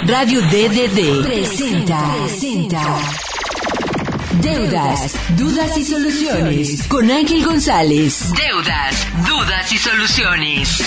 Radio DDD presenta Deudas, Dudas y Soluciones con Ángel González. Deudas, Dudas y Soluciones.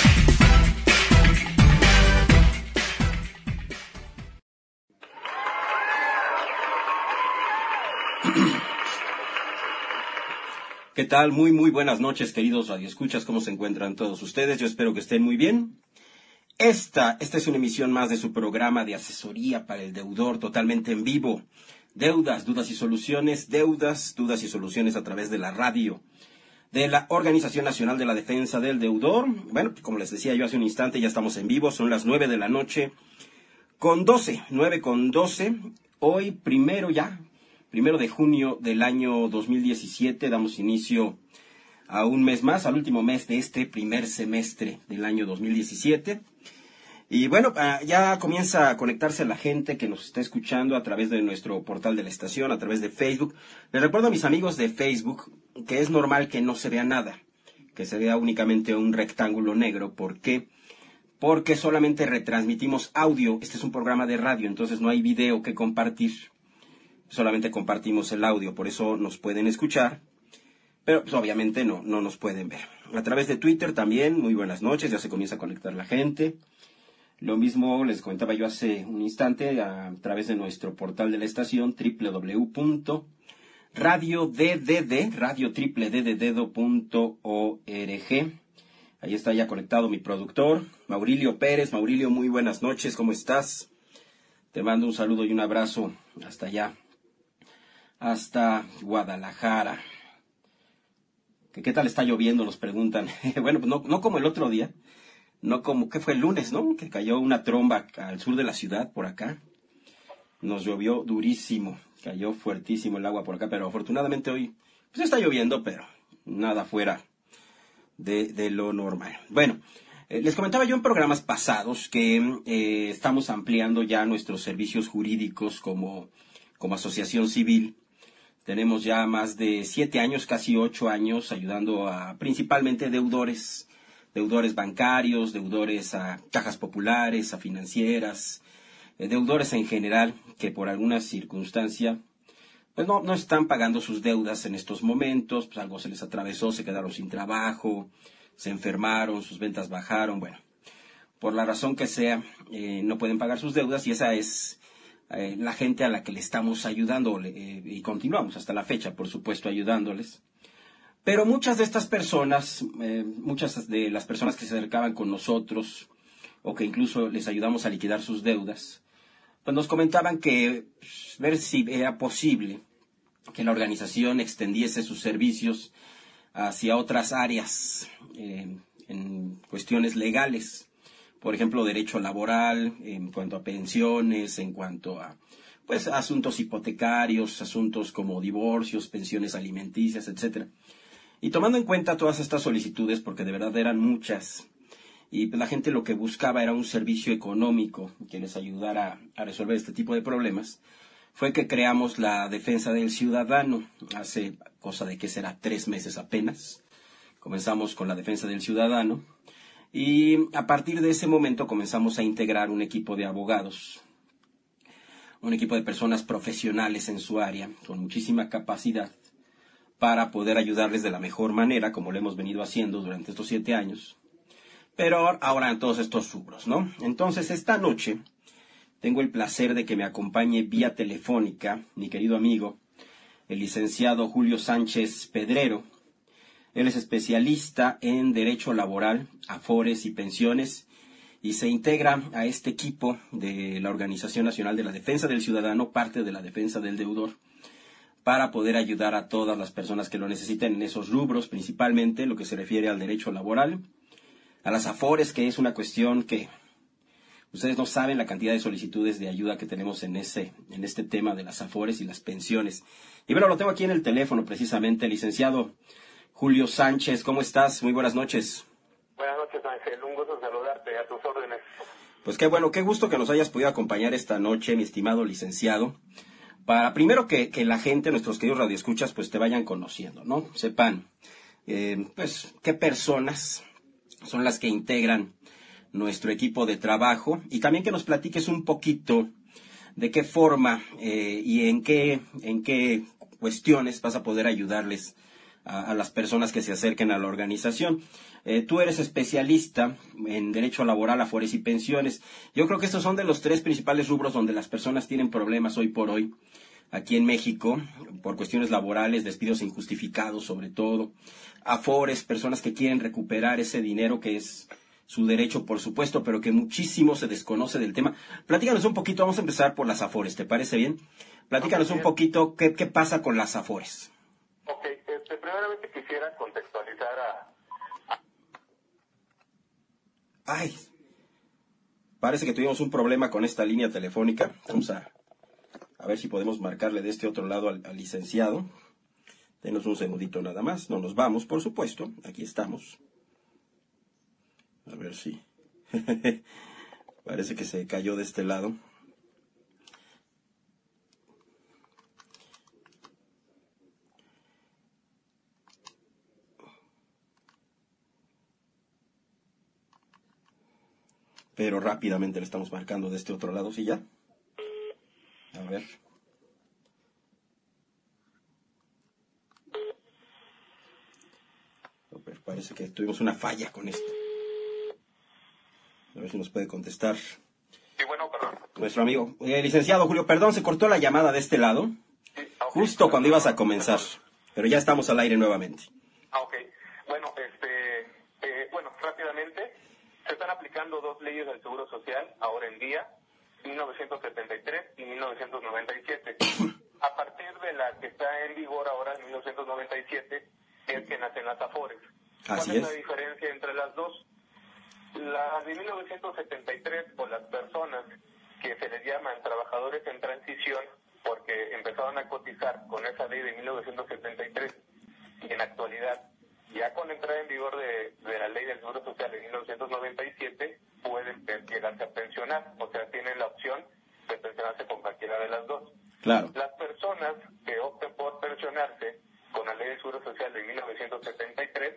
¿Qué tal? Muy buenas noches, queridos radioescuchas. ¿Cómo se encuentran todos ustedes? Yo espero que estén muy bien. Esta es una emisión más de su programa de asesoría para el deudor, totalmente en vivo. Deudas, Dudas y Soluciones, Deudas, Dudas y Soluciones a través de la radio de la Organización Nacional de la Defensa del Deudor. Bueno, como les decía yo hace un instante, ya estamos en vivo, son las 9 de la noche con 12, 9:12. Hoy, primero de junio del año 2017, damos inicio a un mes más, al último mes de este primer semestre del año 2017. Y bueno, ya comienza a conectarse la gente que nos está escuchando a través de nuestro portal de la estación, a través de Facebook. Les recuerdo a mis amigos de Facebook que es normal que no se vea nada, que se vea únicamente un rectángulo negro. ¿Por qué? Porque solamente retransmitimos audio. Este es un programa de radio, entonces no hay video que compartir. Solamente compartimos el audio, por eso nos pueden escuchar, pero pues, obviamente no nos pueden ver. A través de Twitter también, muy buenas noches, ya se comienza a conectar la gente. Lo mismo les comentaba yo hace un instante a través de nuestro portal de la estación www.radioddd.org. Ahí está ya conectado mi productor, Maurilio Pérez. Maurilio, muy buenas noches, ¿cómo estás? Te mando un saludo y un abrazo hasta allá, hasta Guadalajara. ¿Qué tal está lloviendo? Nos preguntan. Bueno, pues no como el otro día. No como, ¿qué fue el lunes, no? Que cayó una tromba al sur de la ciudad, por acá. Nos llovió durísimo, cayó fuertísimo el agua por acá, pero afortunadamente hoy, pues está lloviendo, pero nada fuera de lo normal. Bueno, les comentaba yo en programas pasados que estamos ampliando ya nuestros servicios jurídicos como asociación civil. Tenemos ya más de 7 años, casi 8 años, ayudando a principalmente deudores bancarios, deudores a cajas populares, a financieras, deudores en general que por alguna circunstancia pues no están pagando sus deudas en estos momentos, pues algo se les atravesó, se quedaron sin trabajo, se enfermaron, sus ventas bajaron, bueno, por la razón que sea, no pueden pagar sus deudas y esa es la gente a la que le estamos ayudando y continuamos hasta la fecha, por supuesto, ayudándoles. Pero muchas de estas personas, muchas de las personas que se acercaban con nosotros o que incluso les ayudamos a liquidar sus deudas, pues nos comentaban que ver si era posible que la organización extendiese sus servicios hacia otras áreas en cuestiones legales. Por ejemplo, derecho laboral, en cuanto a pensiones, en cuanto a pues asuntos hipotecarios, asuntos como divorcios, pensiones alimenticias, etcétera. Y tomando en cuenta todas estas solicitudes, porque de verdad eran muchas, y la gente lo que buscaba era un servicio económico que les ayudara a resolver este tipo de problemas, fue que creamos la Defensa del Ciudadano. Hace cosa de que será 3 meses apenas. Comenzamos con la Defensa del Ciudadano. Y a partir de ese momento comenzamos a integrar un equipo de abogados, un equipo de personas profesionales en su área, con muchísima capacidad, para poder ayudarles de la mejor manera, como lo hemos venido haciendo durante estos 7 años, pero ahora en todos estos rubros, ¿no? Entonces, esta noche tengo el placer de que me acompañe vía telefónica mi querido amigo, el licenciado Julio Sánchez Pedrero. Él es especialista en Derecho Laboral, Afores y Pensiones, y se integra a este equipo de la Organización Nacional de la Defensa del Ciudadano, parte de la Defensa del Deudor, para poder ayudar a todas las personas que lo necesiten en esos rubros, principalmente lo que se refiere al derecho laboral, a las Afores, que es una cuestión que ustedes no saben la cantidad de solicitudes de ayuda que tenemos en este tema de las Afores y las pensiones. Y bueno, lo tengo aquí en el teléfono precisamente, licenciado Julio Sánchez, ¿cómo estás? Muy buenas noches. Buenas noches, Ángel. Un gusto saludarte, a tus órdenes. Pues qué bueno, qué gusto que nos hayas podido acompañar esta noche, mi estimado licenciado. Para primero que la gente, nuestros queridos radioescuchas, pues te vayan conociendo, ¿no? Sepan, pues, qué personas son las que integran nuestro equipo de trabajo y también que nos platiques un poquito de qué forma y en qué cuestiones vas a poder ayudarles a las personas que se acerquen a la organización. Tú eres especialista en derecho laboral, afores y pensiones. Yo creo que estos son de los 3 principales rubros donde las personas tienen problemas hoy por hoy, aquí en México, por cuestiones laborales, despidos injustificados sobre todo, afores, personas que quieren recuperar ese dinero que es su derecho, por supuesto, pero que muchísimo se desconoce del tema. Platícanos un poquito, vamos a empezar por las afores, ¿te parece bien? Platícanos un poquito qué pasa con las afores. Ok, primeramente quisiera contextualizar Ay, parece que tuvimos un problema con esta línea telefónica. Vamos a ver si podemos marcarle de este otro lado al licenciado. Denos un segundito nada más. No nos vamos, por supuesto. Aquí estamos. A ver si... Parece que se cayó de este lado. Pero rápidamente le estamos marcando de este otro lado, ¿sí ya? A ver. Parece que tuvimos una falla con esto. A ver si nos puede contestar. Sí, bueno, perdón. Nuestro amigo. Licenciado Julio, perdón, se cortó la llamada de este lado. Sí, okay. Justo cuando ibas a comenzar. Pero ya estamos al aire nuevamente. Ok. Bueno, bueno, rápidamente, se están aplicando 2 leyes del Seguro Social ahora en día, 1973 y 1997. A partir de la que está en vigor ahora, en 1997, es que nacen las afores. ¿Cuál es la diferencia entre las dos? Las de 1973, por las personas que se les llaman trabajadores en transición, porque empezaron a cotizar con esa ley de 1973 y en actualidad, ya con entrada en vigor de la ley del Seguro Social de 1997, pueden llegarse a pensionar, o sea, tienen la opción de pensionarse con cualquiera de las dos. Claro. Las personas que opten por pensionarse con la ley del Seguro Social de 1973,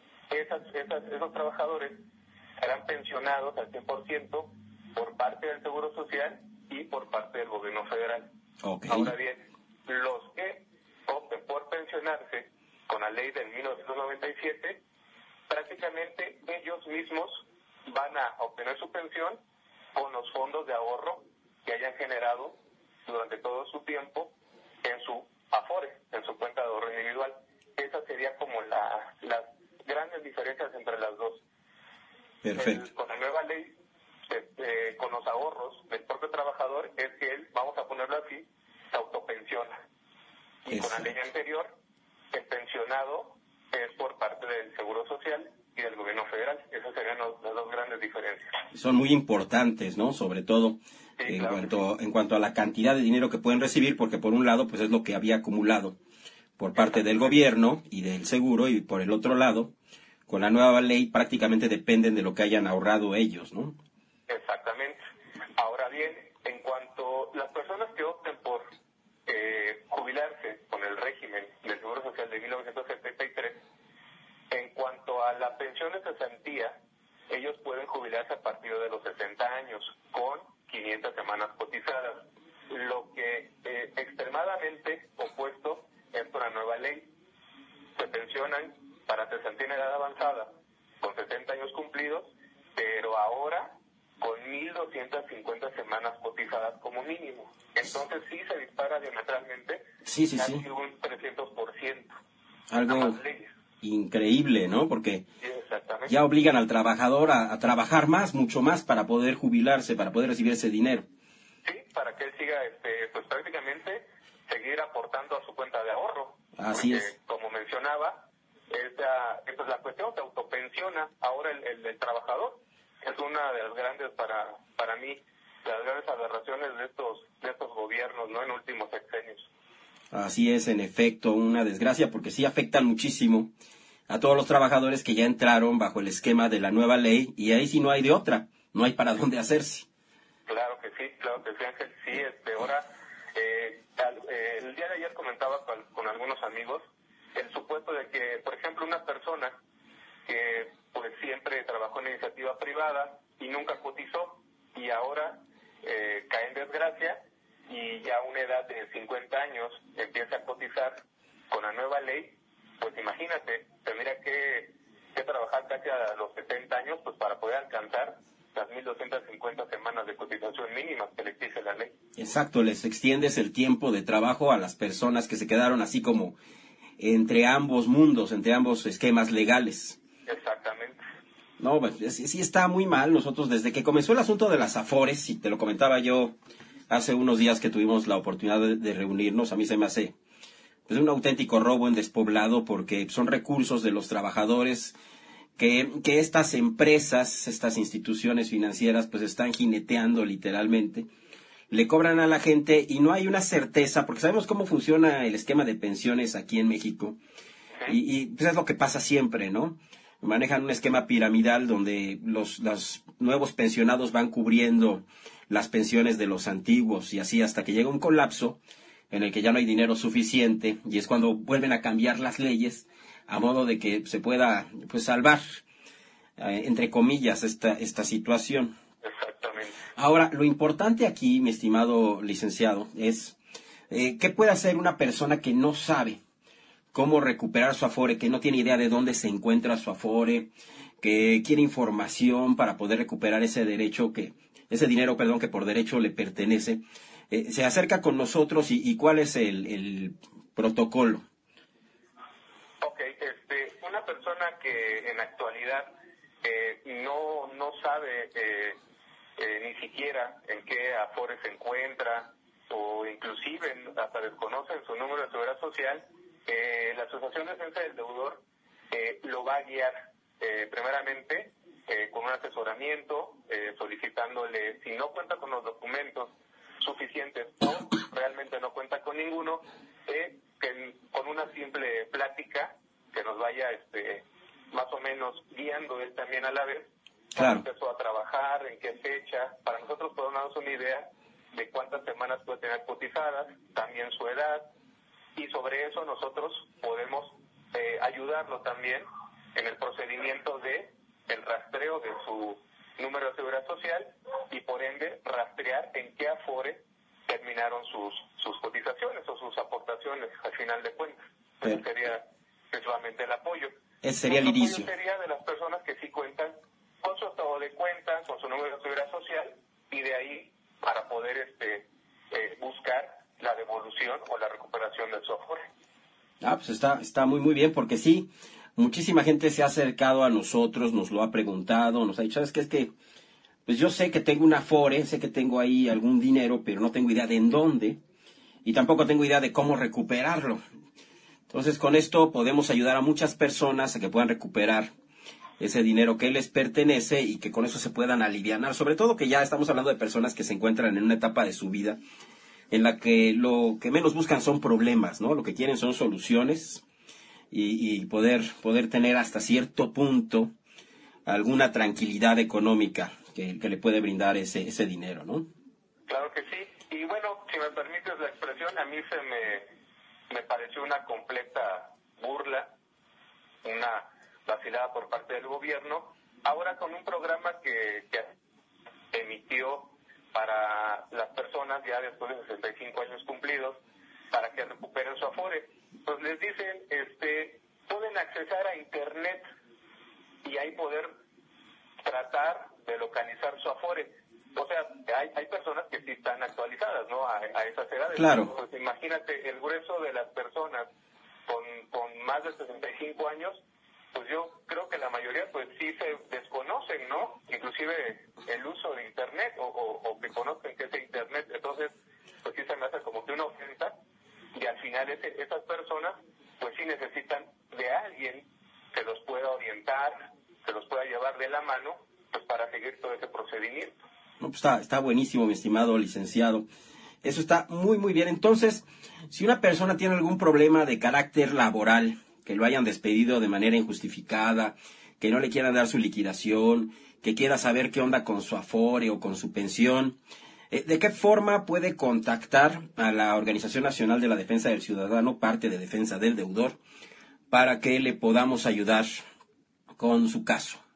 esos trabajadores serán pensionados al 100% por parte del Seguro Social y por parte del gobierno federal. Okay. Ahora bien, los que opten por pensionarse con la ley del 1997, prácticamente ellos mismos van a obtener su pensión con los fondos de ahorro que hayan generado durante todo su tiempo en su Afore, en su cuenta de ahorro individual. Esa sería como las grandes diferencias entre las dos. Perfecto. Con la nueva ley, con los ahorros del propio trabajador, es que él, vamos a ponerlo así, se autopensiona. Y con la ley anterior, el pensionado es por parte del Seguro Social y del gobierno federal. Esas serían las 2 grandes diferencias. Son muy importantes, ¿no? Sobre todo sí, en cuanto a la cantidad de dinero que pueden recibir, porque por un lado, pues es lo que había acumulado por parte del gobierno y del seguro, y por el otro lado, con la nueva ley prácticamente dependen de lo que hayan ahorrado ellos, ¿no? Exactamente. Ahora bien, en cuanto a las personas que opten por jubilarse con el régimen del Seguro Social de 1973, en cuanto a la pensión de cesantía, ellos pueden jubilarse a partir de los 60 años con 500 semanas cotizadas. Lo que extremadamente opuesto es con la nueva ley. Se pensionan para cesantía en edad avanzada con 60 años cumplidos, pero ahora con 1.250 semanas cotizadas como mínimo. Entonces sí se dispara diametralmente casi un 300%. Algo increíble, ¿no? Porque ya obligan al trabajador a trabajar más, mucho más, para poder jubilarse, para poder recibir ese dinero. Sí, para que él siga, pues prácticamente seguir aportando a su cuenta de ahorro. Así porque, es. como mencionaba, pues la cuestión se autopensiona ahora el trabajador. Es una de las grandes, para mí, las grandes aberraciones de estos gobiernos, ¿no? En últimos sexenios. Así es, en efecto, una desgracia, porque sí afectan muchísimo a todos los trabajadores que ya entraron bajo el esquema de la nueva ley, y ahí sí no hay de otra, no hay para dónde hacerse. Claro que sí, Ángel. Sí, ahora, el día de ayer comentaba con algunos amigos el supuesto de que, por ejemplo, una persona que pues siempre trabajó en iniciativa privada y nunca cotizó, y ahora cae en desgracia y ya a una edad de 50 años empieza a cotizar con la nueva ley. Pues imagínate, tendría que trabajar casi a los 70 años pues para poder alcanzar las 1.250 semanas de cotización mínimas que le exige la ley. Exacto, les extiendes el tiempo de trabajo a las personas que se quedaron así como entre ambos mundos, entre ambos esquemas legales. Exactamente. No, pues sí está muy mal. Nosotros desde que comenzó el asunto de las Afores, y te lo comentaba yo hace unos días que tuvimos la oportunidad de reunirnos, a mí se me hace pues un auténtico robo en despoblado, porque son recursos de los trabajadores que estas empresas, estas instituciones financieras, pues están jineteando literalmente, le cobran a la gente y no hay una certeza, porque sabemos cómo funciona el esquema de pensiones aquí en México, y pues es lo que pasa siempre, ¿no? Manejan un esquema piramidal donde los nuevos pensionados van cubriendo las pensiones de los antiguos, y así hasta que llega un colapso en el que ya no hay dinero suficiente, y es cuando vuelven a cambiar las leyes a modo de que se pueda pues salvar, entre comillas, esta situación. Exactamente. Ahora, lo importante aquí, mi estimado licenciado, es ¿qué puede hacer una persona que no sabe cómo recuperar su Afore, que no tiene idea de dónde se encuentra su Afore, que quiere información para poder recuperar ese dinero, que por derecho le pertenece? Se acerca con nosotros y ¿cuál es el protocolo? Ok, una persona que en la actualidad no sabe ni siquiera en qué Afore se encuentra, o inclusive hasta desconocen su número de seguridad social, la Asociación de Defensa del Deudor lo va a guiar primeramente con un asesoramiento, solicitándole, si no cuenta con los documentos suficientes o realmente no cuenta con ninguno, que con una simple plática que nos vaya más o menos guiando él también a la vez. Claro. Empezó a trabajar, en qué fecha, para nosotros poder darnos una idea de cuántas semanas puede tener cotizadas, también su edad, y sobre eso nosotros podemos ayudarlo también en el procedimiento de el rastreo de su número de seguridad social, y por ende rastrear en qué Afore terminaron sus cotizaciones o sus aportaciones al final de cuentas. Eso sería principalmente el apoyo. Ese sería el inicio. Apoyo sería de las personas que sí cuentan con su estado de cuenta, con su número de seguridad social, y de ahí para poder buscar la devolución o la recuperación del software. Pues está muy muy bien, porque sí, muchísima gente se ha acercado a nosotros, nos lo ha preguntado, nos ha dicho, ¿sabes qué? Es que pues yo sé que tengo una Afore, sé que tengo ahí algún dinero, pero no tengo idea de en dónde, y tampoco tengo idea de cómo recuperarlo. Entonces, con esto podemos ayudar a muchas personas a que puedan recuperar ese dinero que les pertenece y que con eso se puedan alivianar. Sobre todo que ya estamos hablando de personas que se encuentran en una etapa de su vida en la que lo que menos buscan son problemas, ¿no? Lo que quieren son soluciones y poder tener hasta cierto punto alguna tranquilidad económica que le puede brindar ese dinero, ¿no? Claro que sí. Y bueno, si me permites la expresión, a mí me pareció una completa burla, una vacilada por parte del gobierno, ahora con un programa que emitió para las personas ya después de 65 años cumplidos, para que recuperen su Afore. Pues les dicen, pueden accesar a Internet y ahí poder tratar de localizar su Afore. O sea, hay personas que sí están actualizadas, ¿no? A esas edades. Claro. Pues imagínate, el grueso de las personas con más de 65 años, pues yo creo que la mayoría pues sí se desconocen, ¿no? Inclusive el uso de Internet o que conozcan que es Internet. Entonces, pues sí se me hace como que una ofensa, y al final esas personas pues sí necesitan de alguien que los pueda orientar, que los pueda llevar de la mano, pues para seguir todo ese procedimiento. No, pues está buenísimo, mi estimado licenciado. Eso está muy, muy bien. Entonces, si una persona tiene algún problema de carácter laboral, que lo hayan despedido de manera injustificada, que no le quieran dar su liquidación, que quiera saber qué onda con su Afore o con su pensión, ¿de qué forma puede contactar a la Organización Nacional de la Defensa del Ciudadano, parte de Defensa del Deudor, para que le podamos ayudar con su caso?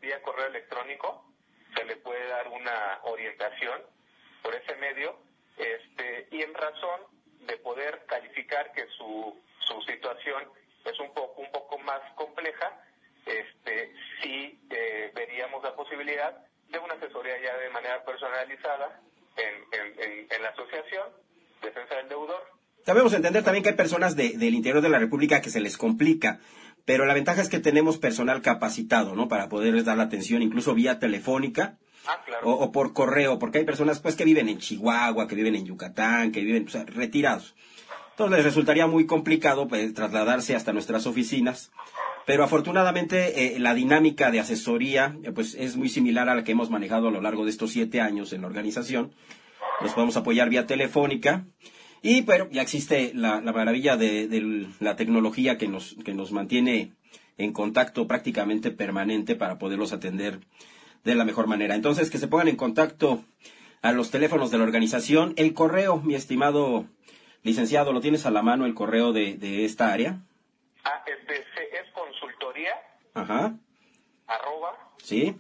vía correo electrónico se le puede dar una orientación por ese medio, y en razón de poder calificar que su situación es un poco más compleja, sí veríamos la posibilidad de una asesoría ya de manera personalizada en la asociación Defensa del Deudor. Debemos entender también que hay personas del interior de la República que se les complica, pero la ventaja es que tenemos personal capacitado, ¿no? Para poderles dar la atención, incluso vía telefónica. Claro. O por correo, porque hay personas pues que viven en Chihuahua, que viven en Yucatán, que viven, o sea, retirados. Entonces les resultaría muy complicado pues, trasladarse hasta nuestras oficinas, pero afortunadamente la dinámica de asesoría pues es muy similar a la que hemos manejado a lo largo de estos 7 años en la organización. Nos podemos apoyar vía telefónica y bueno, ya existe la maravilla de la tecnología que nos mantiene en contacto prácticamente permanente para poderlos atender de la mejor manera. Entonces, que se pongan en contacto a los teléfonos de la organización. El correo, mi estimado licenciado, ¿lo tienes a la mano el correo de esta área? Es consultoría. Ajá. @ Sí.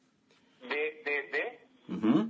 DDD Uh-huh.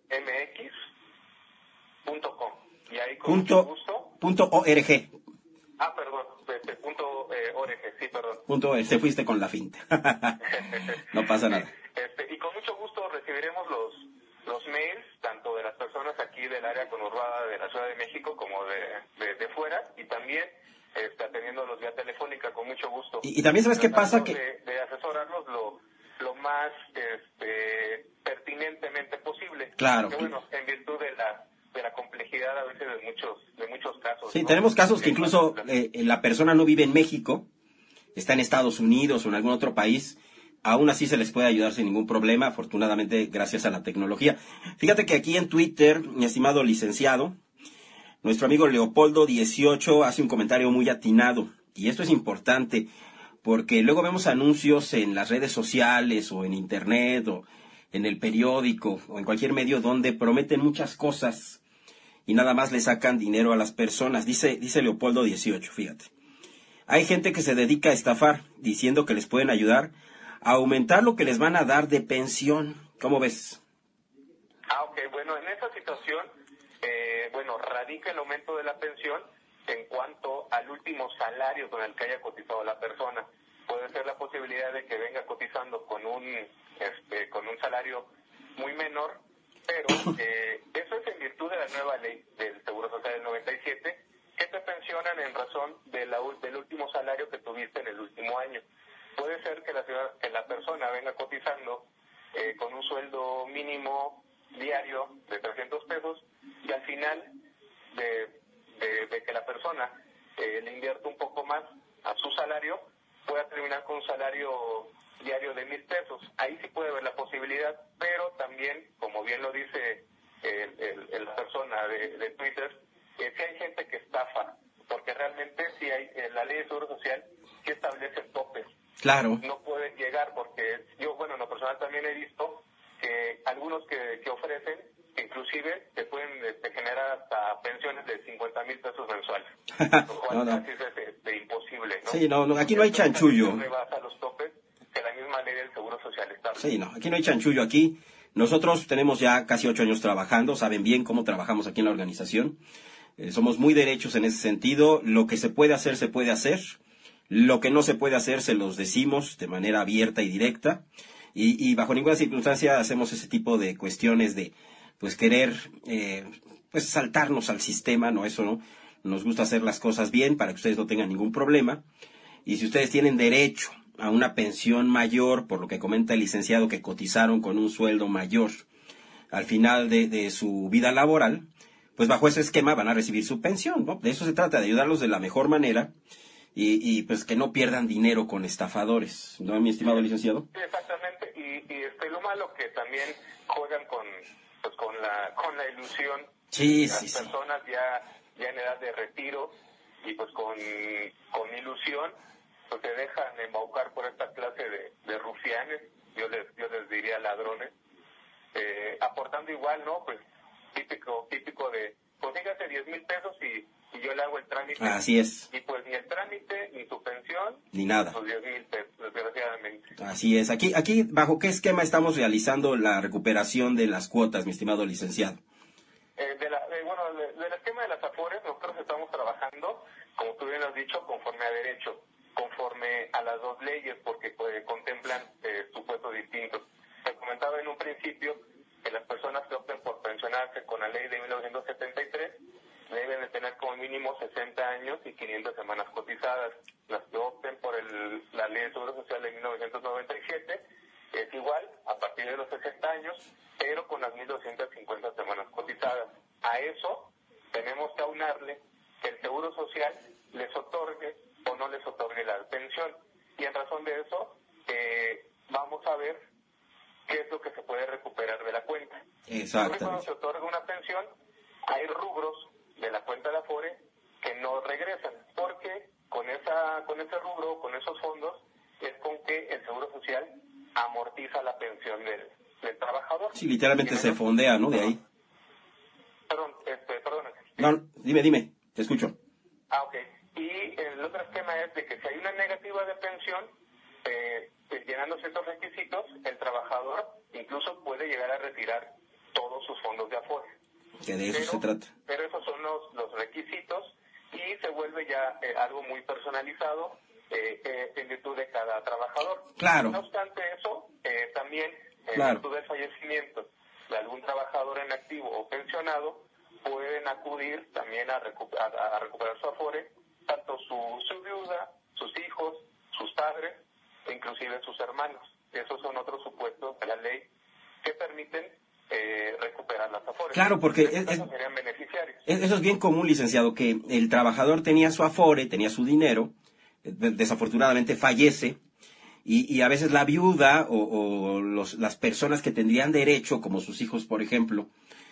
mx.com. Y ahí con mucho gusto. .org. Perdón, .org, sí, perdón. Se fuiste con la finta. No pasa nada. Y con mucho gusto recibiremos los mails, tanto de las personas aquí del área conurbada de la Ciudad de México como de fuera, y también atendiéndolos vía telefónica con mucho gusto. Y también sabes qué pasa que... De asesorarlos lo más pertinentemente posible. Claro. Que bueno, en virtud de la complejidad a veces de muchos casos. Sí, ¿no? tenemos casos que incluso la persona no vive en México, está en Estados Unidos o en algún otro país, aún así se les puede ayudar sin ningún problema, afortunadamente gracias a la tecnología. Fíjate que aquí en Twitter, mi estimado licenciado, nuestro amigo Leopoldo18 hace un comentario muy atinado, y esto es importante, porque luego vemos anuncios en las redes sociales o en internet o en el periódico o en cualquier medio donde prometen muchas cosas y nada más le sacan dinero a las personas. Dice Leopoldo18, fíjate. Hay gente que se dedica a estafar diciendo que les pueden ayudar a aumentar lo que les van a dar de pensión. ¿Cómo ves? Ok, bueno, en esa situación, radica el aumento de la pensión en cuanto al último salario con el que haya cotizado la persona. Puede ser la posibilidad de que venga cotizando con un salario muy menor, pero eso es en virtud de la nueva ley del Seguro Social del 97, que te pensionan en razón del último salario que tuviste en el último año. Puede ser que la persona venga cotizando con un sueldo mínimo diario de 300 pesos y al final de que la persona le invierta un poco más a su salario, pueda terminar con un salario diario de 1,000 pesos. Ahí sí puede haber la posibilidad, pero también, como bien lo dice la persona de Twitter, sí hay gente que estafa, porque realmente sí hay, la ley de Seguro Social sí establece topes. Claro. No pueden llegar, porque yo, en lo personal también he visto que algunos que ofrecen, inclusive te pueden generar hasta pensiones de 50,000 pesos mensuales. Lo cual casi es imposible, ¿no? Sí, no, aquí no hay chanchullo. Rebasa los topes que la misma ley del Seguro Social establece. Sí, no, aquí no hay chanchullo. Aquí nosotros tenemos ya casi 8 años trabajando, saben bien cómo trabajamos aquí en la organización. Somos muy derechos en ese sentido. Lo que se puede hacer, se puede hacer. Lo que no se puede hacer, se los decimos de manera abierta y directa. Y bajo ninguna circunstancia hacemos ese tipo de cuestiones de pues querer pues saltarnos al sistema, no, eso no. Nos gusta hacer las cosas bien para que ustedes no tengan ningún problema. Y si ustedes tienen derecho a una pensión mayor, por lo que comenta el licenciado, que cotizaron con un sueldo mayor al final de su vida laboral, pues bajo ese esquema van a recibir su pensión, ¿no? De eso se trata, de ayudarlos de la mejor manera y pues que no pierdan dinero con estafadores, ¿no, mi estimado licenciado? Sí, exactamente, y lo malo que también juegan con la ilusión. Sí, las sí, personas ya en edad de retiro y pues con ilusión pues se dejan embaucar por esta clase de rufianes, yo les diría ladrones, aportando igual, ¿no? Pues típico de, pues fíjate, 10,000 pesos y y yo le hago el trámite. Así es. Y pues ni el trámite, ni su pensión, ni nada. Sus 10,000 pesos, desgraciadamente. Así es. Aquí, ¿bajo qué esquema estamos realizando la recuperación de las cuotas, mi estimado licenciado? Del esquema de las AFORES, nosotros estamos trabajando, como tú bien has dicho, conforme a derecho, conforme a las dos leyes, porque contemplan supuestos distintos. Se comentaba en un principio que las personas que opten por pensionarse con la ley de 1973 deben de tener como mínimo 60 años y 500 semanas cotizadas. Las que opten por la ley de Seguro Social de 1997 es igual, a partir de los 60 años, pero con las 1.250 semanas cotizadas. A eso tenemos que aunarle que el Seguro Social les otorgue o no les otorgue la pensión. Y en razón de eso, vamos a ver qué es lo que se puede recuperar de la cuenta. Exactamente. Cuando se otorga una pensión, hay rubros de la cuenta de Afore que no regresan, porque con ese rubro, con esos fondos, es con que el Seguro Social amortiza la pensión del trabajador. Sí, literalmente se fondea, ¿no? De ahí. Perdón. No, dime, te escucho. Ok. Y el otro esquema es de que si hay una negativa de pensión, llenando ciertos requisitos, el trabajador incluso puede llegar a retirar todos sus fondos de Afore. Que de eso se trata. Pero esos son los requisitos y se vuelve ya algo muy personalizado en virtud de cada trabajador. Claro. No obstante eso, también en virtud del fallecimiento de algún trabajador en activo o pensionado, pueden acudir también a recuperar su Afore, tanto su viuda, sus hijos, sus padres, e inclusive sus hermanos. Esos son otros supuestos de la ley que permiten recuperar las Afores. Claro, porque serían beneficiarios. Eso es bien común, licenciado, que el trabajador tenía su Afore, tenía su dinero, desafortunadamente fallece, y a veces la viuda o las personas que tendrían derecho, como sus hijos, por ejemplo,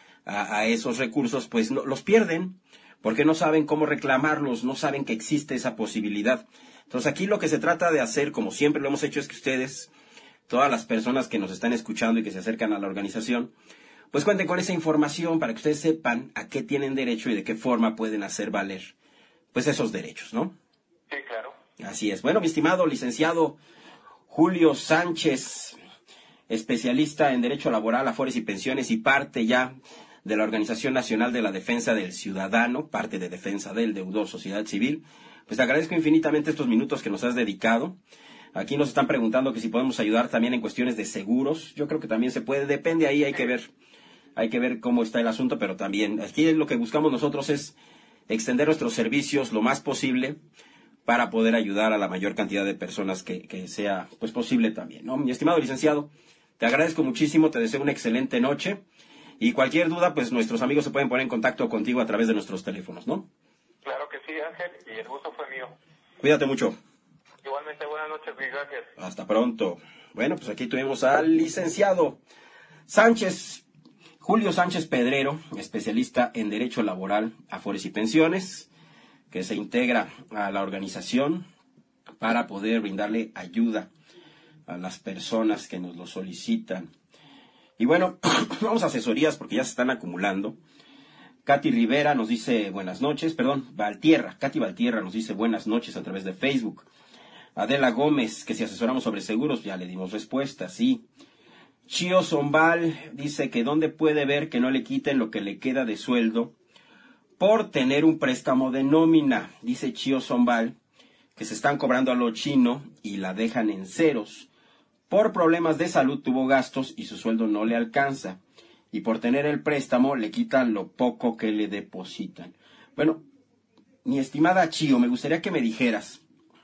a esos recursos, pues los pierden, porque no saben cómo reclamarlos, no saben que existe esa posibilidad. Entonces aquí lo que se trata de hacer, como siempre lo hemos hecho, es que ustedes, todas las personas que nos están escuchando y que se acercan a la organización, pues cuenten con esa información para que ustedes sepan a qué tienen derecho y de qué forma pueden hacer valer pues esos derechos, ¿no? Sí, claro. Así es. Bueno, mi estimado licenciado Julio Sánchez, especialista en Derecho Laboral, Afores y Pensiones y parte ya de la Organización Nacional de la Defensa del Ciudadano, parte de Defensa del Deudor Sociedad Civil, pues te agradezco infinitamente estos minutos que nos has dedicado. Aquí nos están preguntando que si podemos ayudar también en cuestiones de seguros. Yo creo que también se puede, depende ahí, hay que ver cómo está el asunto, pero también aquí lo que buscamos nosotros es extender nuestros servicios lo más posible para poder ayudar a la mayor cantidad de personas que sea pues posible también, ¿no? Mi estimado licenciado, te agradezco muchísimo, te deseo una excelente noche y cualquier duda, pues nuestros amigos se pueden poner en contacto contigo a través de nuestros teléfonos, ¿no? Claro que sí, Ángel, y el gusto fue mío. Cuídate mucho. Igualmente, buenas noches y gracias. Hasta pronto. Bueno, pues aquí tuvimos al licenciado Sánchez, Julio Sánchez Pedrero, especialista en Derecho Laboral, Afores y Pensiones, que se integra a la organización para poder brindarle ayuda a las personas que nos lo solicitan. Y bueno, vamos a asesorías porque ya se están acumulando. Katy Rivera nos dice buenas noches, Katy Valtierra nos dice buenas noches a través de Facebook. Adela Gómez, que si asesoramos sobre seguros, ya le dimos respuesta, sí. Chio Zombal dice que dónde puede ver que no le quiten lo que le queda de sueldo por tener un préstamo de nómina. Dice Chio Zombal que se están cobrando a lo chino y la dejan en ceros. Por problemas de salud tuvo gastos y su sueldo no le alcanza. Y por tener el préstamo le quitan lo poco que le depositan. Bueno, mi estimada Chio, me gustaría que me dijeras,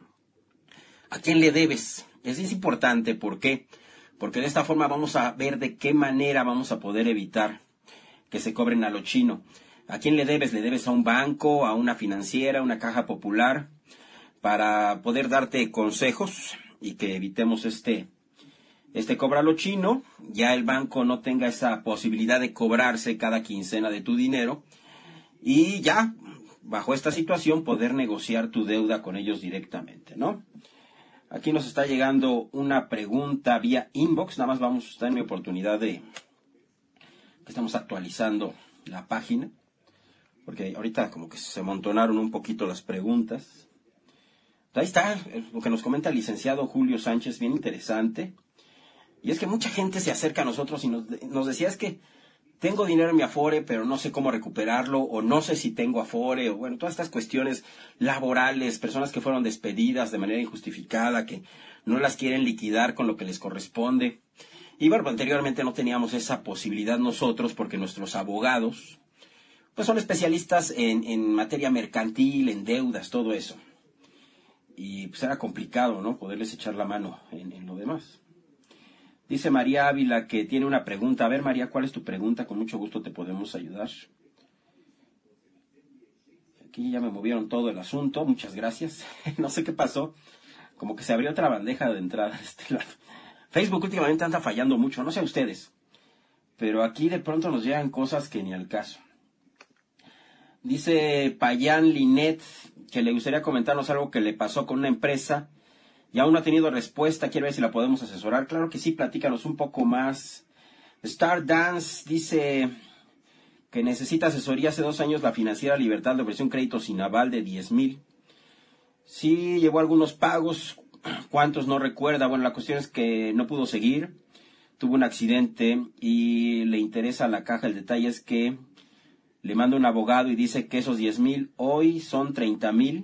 ¿a quién le debes? Eso es importante, ¿por qué? Porque de esta forma vamos a ver de qué manera vamos a poder evitar que se cobren a lo chino. ¿A quién le debes? ¿Le debes a un banco, a una financiera, a una caja popular? Para poder darte consejos y que evitemos este cobra lo chino, ya el banco no tenga esa posibilidad de cobrarse cada quincena de tu dinero y ya, bajo esta situación, poder negociar tu deuda con ellos directamente, ¿no? Aquí nos está llegando una pregunta vía inbox, nada más vamos a estar en mi oportunidad de que estamos actualizando la página. porque ahorita como que se amontonaron un poquito las preguntas. Ahí está lo que nos comenta el licenciado Julio Sánchez, bien interesante. Y es que mucha gente se acerca a nosotros y nos decía, es que tengo dinero en mi Afore, pero no sé cómo recuperarlo, o no sé si tengo Afore, o bueno, todas estas cuestiones laborales, personas que fueron despedidas de manera injustificada, que no las quieren liquidar con lo que les corresponde. Y bueno, anteriormente no teníamos esa posibilidad nosotros, porque nuestros abogados, pues son especialistas en materia mercantil, en deudas, todo eso. Y pues era complicado, ¿no?, poderles echar la mano en lo demás. Dice María Ávila que tiene una pregunta. A ver, María, ¿cuál es tu pregunta? Con mucho gusto te podemos ayudar. Aquí ya me movieron todo el asunto. Muchas gracias. No sé qué pasó. Como que se abrió otra bandeja de entrada de este lado. Facebook últimamente anda fallando mucho. No sé ustedes. Pero aquí de pronto nos llegan cosas que ni al caso. Dice Payán Linet que le gustaría comentarnos algo que le pasó con una empresa. Y aún no ha tenido respuesta, quiere ver si la podemos asesorar. Claro que sí, platícanos un poco más. Star Dance dice que necesita asesoría. Hace 2 años la financiera Libertad le ofreció un crédito sin aval de 10,000. Sí, llevó algunos pagos, cuántos no recuerda. Bueno, la cuestión es que no pudo seguir. Tuvo un accidente y le interesa a la caja. El detalle es que le manda un abogado y dice que esos 10,000 hoy son 30,000.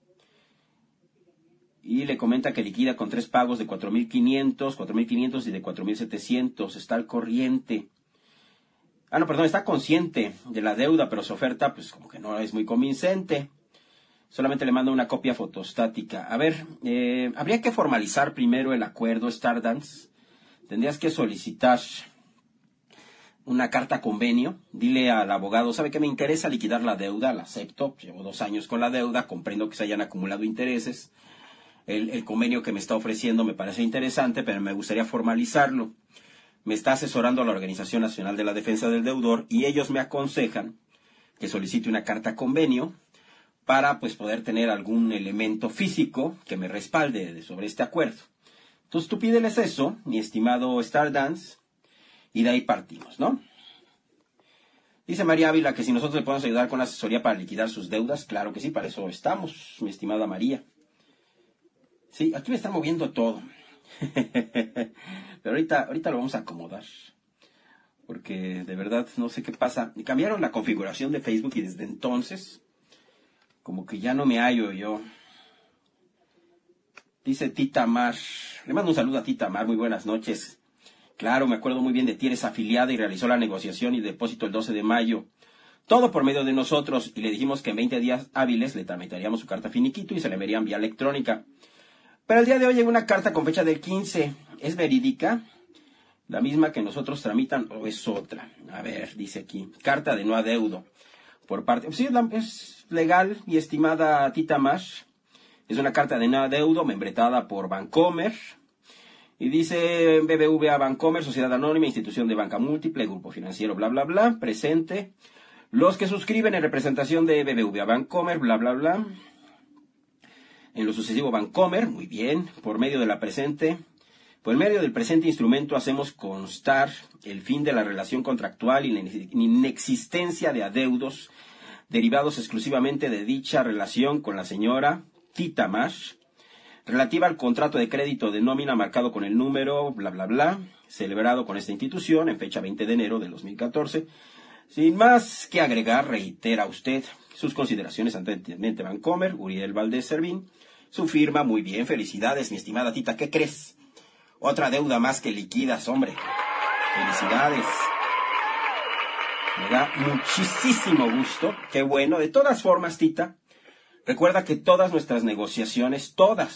Y le comenta que liquida con 3 pagos de 4,500 y de 4,700. Está al corriente. No, perdón, está consciente de la deuda, pero su oferta, pues como que no es muy convincente. Solamente le manda una copia fotostática. A ver, habría que formalizar primero el acuerdo, Stardance. Tendrías que solicitar una carta convenio. Dile al abogado, ¿sabe qué? Me interesa liquidar la deuda, la acepto. Llevo 2 años con la deuda, comprendo que se hayan acumulado intereses. El convenio que me está ofreciendo me parece interesante, pero me gustaría formalizarlo. Me está asesorando la Organización Nacional de la Defensa del Deudor y ellos me aconsejan que solicite una carta convenio para pues poder tener algún elemento físico que me respalde sobre este acuerdo. Entonces tú pídeles eso, mi estimado Stardance, y de ahí partimos, ¿no? Dice María Ávila que si nosotros le podemos ayudar con asesoría para liquidar sus deudas. Claro que sí, para eso estamos, mi estimada María. Sí, aquí me está moviendo todo. Pero ahorita lo vamos a acomodar. Porque de verdad no sé qué pasa. Cambiaron la configuración de Facebook y desde entonces como que ya no me hallo yo. Dice Tita Mar. Le mando un saludo a Tita Mar. Muy buenas noches. Claro, me acuerdo muy bien de ti. Eres afiliada y realizó la negociación y depósito el 12 de mayo. Todo por medio de nosotros. Y le dijimos que en 20 días hábiles le tramitaríamos su carta finiquito y se le enviarían vía electrónica. Pero el día de hoy llegó una carta con fecha del 15. ¿Es verídica? ¿La misma que nosotros tramitan o es otra? A ver, dice aquí. Carta de no adeudo. Por parte... Sí, es legal y estimada Tita Mash. Es una carta de no adeudo membretada por Bancomer. Y dice BBVA Bancomer, Sociedad Anónima, Institución de Banca Múltiple, Grupo Financiero, bla, bla, bla. Presente. Los que suscriben en representación de BBVA Bancomer, bla, bla, bla. En lo sucesivo Bancomer, muy bien, por medio del presente instrumento hacemos constar el fin de la relación contractual y la inexistencia de adeudos derivados exclusivamente de dicha relación con la señora Tita Mash, relativa al contrato de crédito de nómina marcado con el número bla bla bla, celebrado con esta institución en fecha 20 de enero de 2014. Sin más que agregar, reitera usted sus consideraciones ante el Teniente Bancomer, Uriel Valdés Servín. Su firma, muy bien, felicidades, mi estimada Tita. ¿Qué crees? Otra deuda más que liquidas, hombre. Felicidades. Me da muchísimo gusto. Qué bueno. De todas formas, Tita, recuerda que todas nuestras negociaciones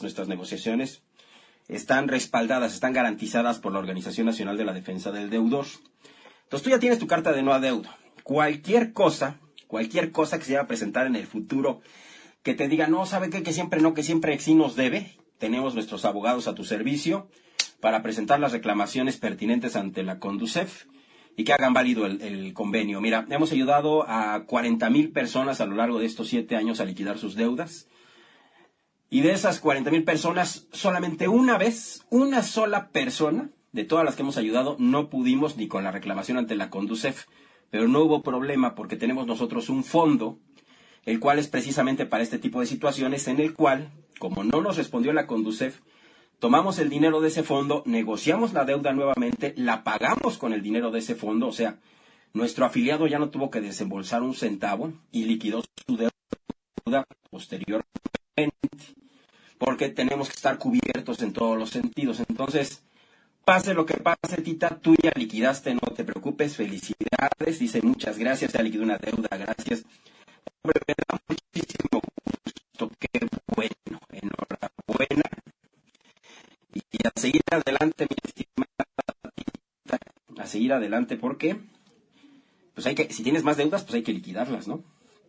están respaldadas, están garantizadas por la Organización Nacional de la Defensa del Deudor. Entonces tú ya tienes tu carta de no adeudo. Cualquier cosa que se vaya a presentar en el futuro que te diga, no, ¿sabe qué? Que siempre no, que siempre sí nos debe. Tenemos nuestros abogados a tu servicio para presentar las reclamaciones pertinentes ante la Conducef y que hagan válido el convenio. Mira, hemos ayudado a 40,000 personas a lo largo de estos 7 años a liquidar sus deudas. Y de esas 40,000 personas, solamente una sola persona, de todas las que hemos ayudado, no pudimos ni con la reclamación ante la Conducef pero no hubo problema porque tenemos nosotros un fondo, el cual es precisamente para este tipo de situaciones, en el cual, como no nos respondió la Conducef, tomamos el dinero de ese fondo, negociamos la deuda nuevamente, la pagamos con el dinero de ese fondo, o sea, nuestro afiliado ya no tuvo que desembolsar un centavo y liquidó su deuda posteriormente, porque tenemos que estar cubiertos en todos los sentidos. Entonces, pase lo que pase, Tita, tú ya liquidaste, no te preocupes, felicidades, dice muchas gracias, ya liquidó una deuda, gracias. Hombre, me da muchísimo gusto, qué bueno, enhorabuena. Y a seguir adelante, mi estimada Tita, a seguir adelante, porque pues si tienes más deudas, pues hay que liquidarlas, ¿no?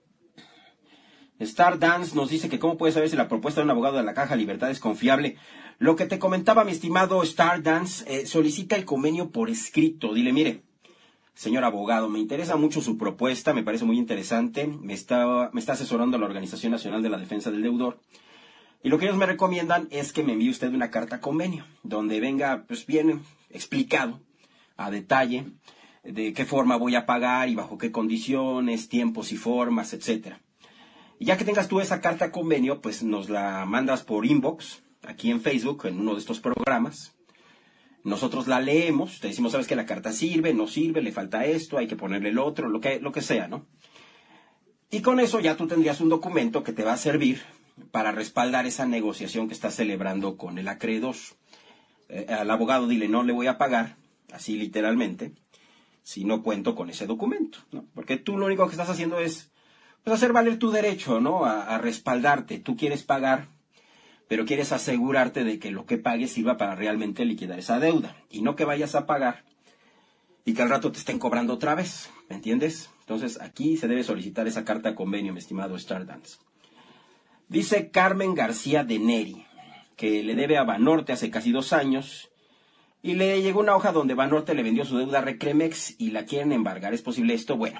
Stardance nos dice que cómo puedes saber si la propuesta de un abogado de la Caja Libertad es confiable. Lo que te comentaba, mi estimado Stardance, solicita el convenio por escrito. Dile, mire, señor abogado, me interesa mucho su propuesta, me parece muy interesante, me está asesorando la Organización Nacional de la Defensa del Deudor, y lo que ellos me recomiendan es que me envíe usted una carta convenio, donde venga, pues bien explicado, a detalle, de qué forma voy a pagar y bajo qué condiciones, tiempos y formas, etcétera. Y ya que tengas tú esa carta convenio, pues nos la mandas por inbox, aquí en Facebook, en uno de estos programas. Nosotros la leemos, te decimos, ¿sabes qué? La carta sirve, no sirve, le falta esto, hay que ponerle el otro, lo que sea, ¿no? Y con eso ya tú tendrías un documento que te va a servir para respaldar esa negociación que estás celebrando con el acreedor. Al abogado dile, no le voy a pagar, así literalmente, si no cuento con ese documento, ¿no? Porque tú lo único que estás haciendo es pues, hacer valer tu derecho, ¿no? A respaldarte. Tú quieres pagar, pero quieres asegurarte de que lo que pagues sirva para realmente liquidar esa deuda. Y no que vayas a pagar y que al rato te estén cobrando otra vez, ¿me entiendes? Entonces aquí se debe solicitar esa carta convenio, mi estimado Stardance. Dice Carmen García de Neri, que le debe a Banorte hace casi 2 años, y le llegó una hoja donde Banorte le vendió su deuda a Recremex y la quieren embargar. ¿Es posible esto? Bueno,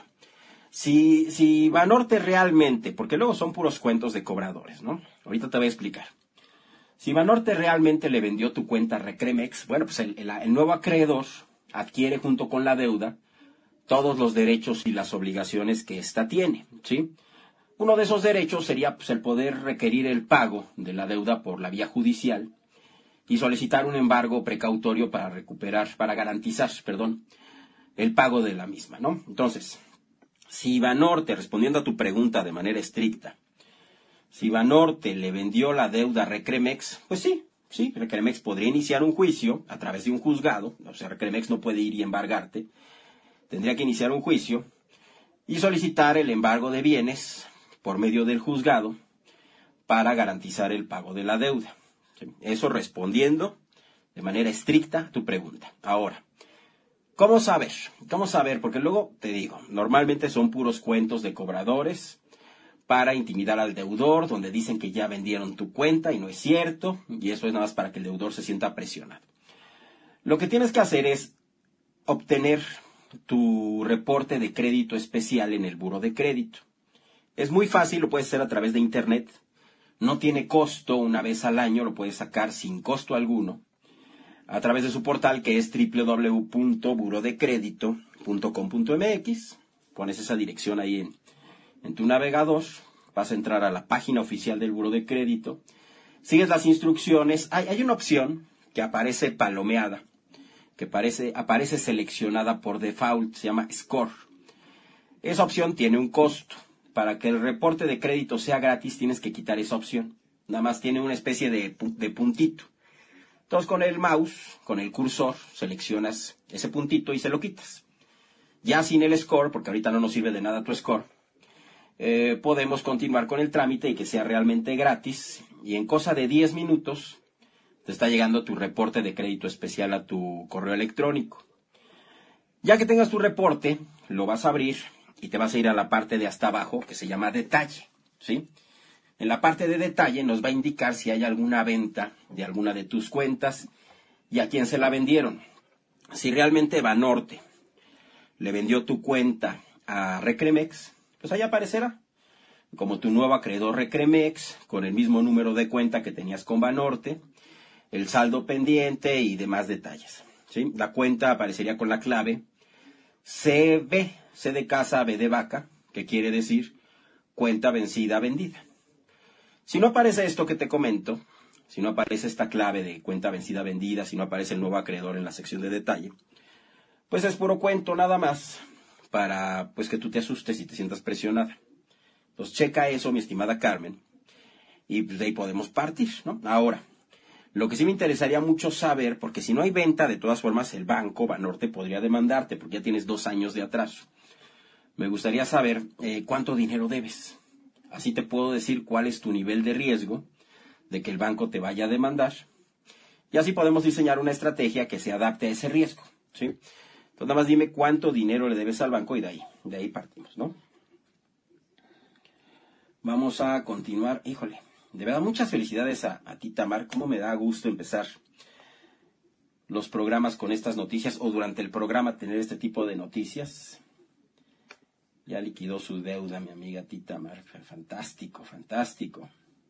si Banorte realmente, porque luego son puros cuentos de cobradores, ¿no? Ahorita te voy a explicar. Si Banorte realmente le vendió tu cuenta a Recremex, bueno, pues el nuevo acreedor adquiere junto con la deuda todos los derechos y las obligaciones que ésta tiene, ¿sí? Uno de esos derechos sería pues, el poder requerir el pago de la deuda por la vía judicial y solicitar un embargo precautorio para garantizar, el pago de la misma, ¿no? Entonces, si Banorte, respondiendo a tu pregunta de manera estricta, si Banorte le vendió la deuda a Recremex, pues sí, Recremex podría iniciar un juicio a través de un juzgado, o sea, Recremex no puede ir y embargarte, tendría que iniciar un juicio y solicitar el embargo de bienes por medio del juzgado para garantizar el pago de la deuda. Eso respondiendo de manera estricta a tu pregunta. Ahora, ¿cómo saber? Porque luego, te digo, normalmente son puros cuentos de cobradores para intimidar al deudor, donde dicen que ya vendieron tu cuenta y no es cierto, y eso es nada más para que el deudor se sienta presionado. Lo que tienes que hacer es obtener tu reporte de crédito especial en el Buró de Crédito. Es muy fácil, lo puedes hacer a través de internet. No tiene costo, una vez al año lo puedes sacar sin costo alguno a través de su portal que es www.burodecredito.com.mx. Pones esa dirección ahí en tu navegador, vas a entrar a la página oficial del Buró de Crédito, sigues las instrucciones, hay una opción que aparece palomeada, que aparece seleccionada por default, se llama Score. Esa opción tiene un costo. Para que el reporte de crédito sea gratis tienes que quitar esa opción. Nada más tiene una especie de puntito. Entonces con el mouse, con el cursor, seleccionas ese puntito y se lo quitas. Ya sin el score, porque ahorita no nos sirve de nada tu score, podemos continuar con el trámite y que sea realmente gratis. Y en cosa de 10 minutos te está llegando tu reporte de crédito especial a tu correo electrónico. Ya que tengas tu reporte, lo vas a abrir y te vas a ir a la parte de hasta abajo que se llama detalle, ¿sí? En la parte de detalle nos va a indicar si hay alguna venta de alguna de tus cuentas y a quién se la vendieron. Si realmente Banorte le vendió tu cuenta a Recremex, pues ahí aparecerá como tu nuevo acreedor Recremex, con el mismo número de cuenta que tenías con Banorte, el saldo pendiente y demás detalles, ¿sí? La cuenta aparecería con la clave CB, C de casa, B de vaca, que quiere decir cuenta vencida, vendida. Si no aparece esto que te comento, si no aparece esta clave de cuenta vencida, vendida, si no aparece el nuevo acreedor en la sección de detalle, pues es puro cuento nada más para pues que tú te asustes y te sientas presionada. Entonces checa eso, mi estimada Carmen, y pues de ahí podemos partir, ¿no? Ahora, lo que sí me interesaría mucho saber, porque si no hay venta, de todas formas el banco Banorte podría demandarte, porque ya tienes 2 años de atraso. Me gustaría saber cuánto dinero debes. Así te puedo decir cuál es tu nivel de riesgo de que el banco te vaya a demandar. Y así podemos diseñar una estrategia que se adapte a ese riesgo, ¿sí? Entonces nada más dime cuánto dinero le debes al banco y de ahí partimos, ¿no? Vamos a continuar. Híjole, de verdad muchas felicidades a ti, Tamar. Cómo me da gusto empezar los programas con estas noticias o durante el programa tener este tipo de noticias. Ya liquidó su deuda, mi amiga Tita Mar. Fantástico, fantástico.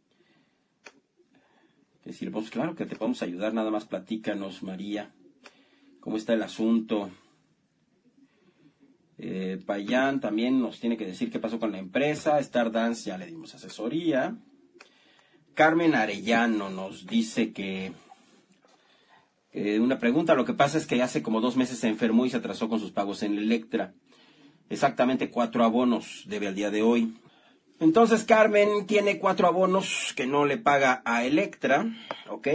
Es decir, pues claro que te podemos ayudar, nada más platícanos, María. ¿Cómo está el asunto? Payán también nos tiene que decir qué pasó con la empresa. Stardance ya le dimos asesoría. Carmen Arellano nos dice que una pregunta, lo que pasa es que hace como 2 meses se enfermó y se atrasó con sus pagos en Electra. Exactamente 4 abonos debe al día de hoy. Entonces Carmen tiene 4 abonos que no le paga a Electra, ¿ok?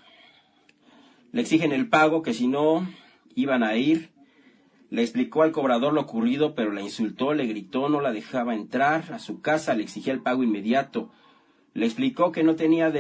Le exigen el pago, que si no iban a ir. Le explicó al cobrador lo ocurrido, pero la insultó, le gritó, no la dejaba entrar a su casa, le exigía el pago inmediato. Le explicó que no tenía